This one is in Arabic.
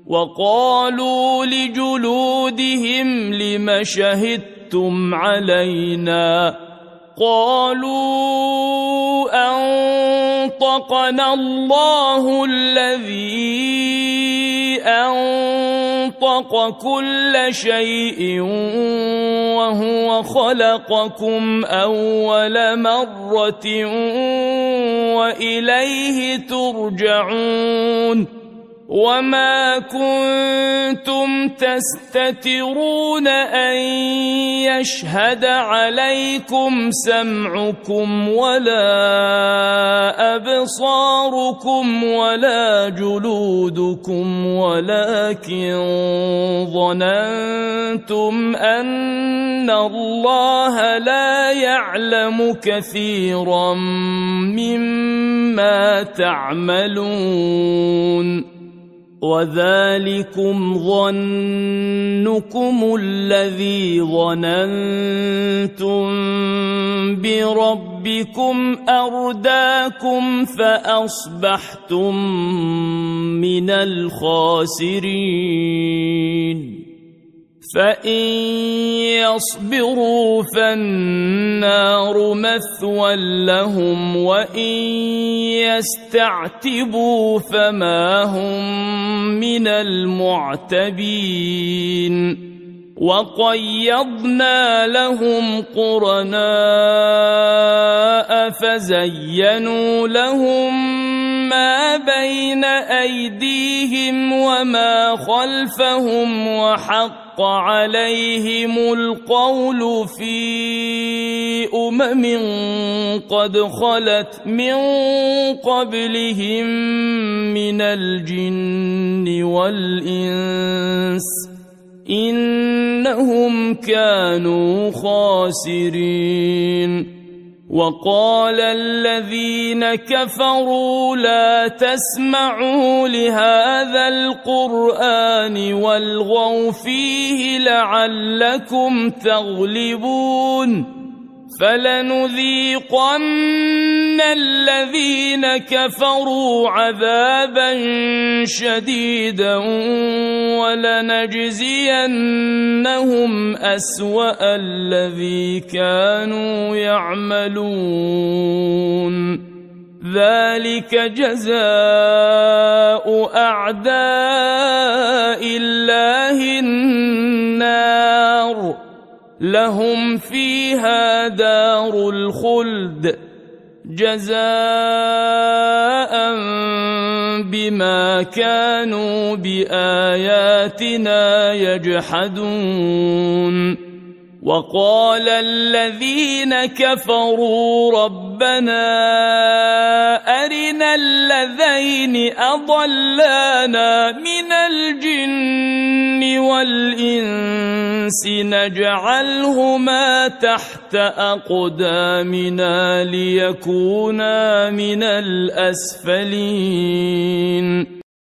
وقالوا لجلودهم لم شهدتم علينا قالوا أنطقنا الله الذي أنطق كل شيء وهو خلقكم أول مرة وإليه ترجعون وما كنتم تستترون أن يشهد عليكم سمعكم ولا أبصاركم ولا جلودكم ولكن ظننتم أن الله لا يعلم كثيرا مما تعملون وذلكم ظنكم الذي ظننتم بربكم أرداكم فأصبحتم من الخاسرين فإن يصبروا فالنار مثوى لهم وإن يستعتبوا فما هم من المعتبين وقيضنا لهم قرناء فزينوا لهم ما بين أيديهم وما خلفهم وحق عليهم القول في قد خلت من قبلهم من الجن والإنس إنهم كانوا خاسرين وقال الذين كفروا لا تسمعوا لهذا القرآن والغوا فيه لعلكم تغلبون فلنذيقن الذين كفروا عذابا شديدا ولنجزينهم أسوأ الذي كانوا يعملون ذلك جزاء أعداء الله النار لهم فيها دار الخلد جزاء بما كانوا بآياتنا يجحدون وقال الذين كفروا ربنا أرنا الذين أضلانا من الجن والإنس نجعلهما تحت أقدامنا ليكونا من الأسفلين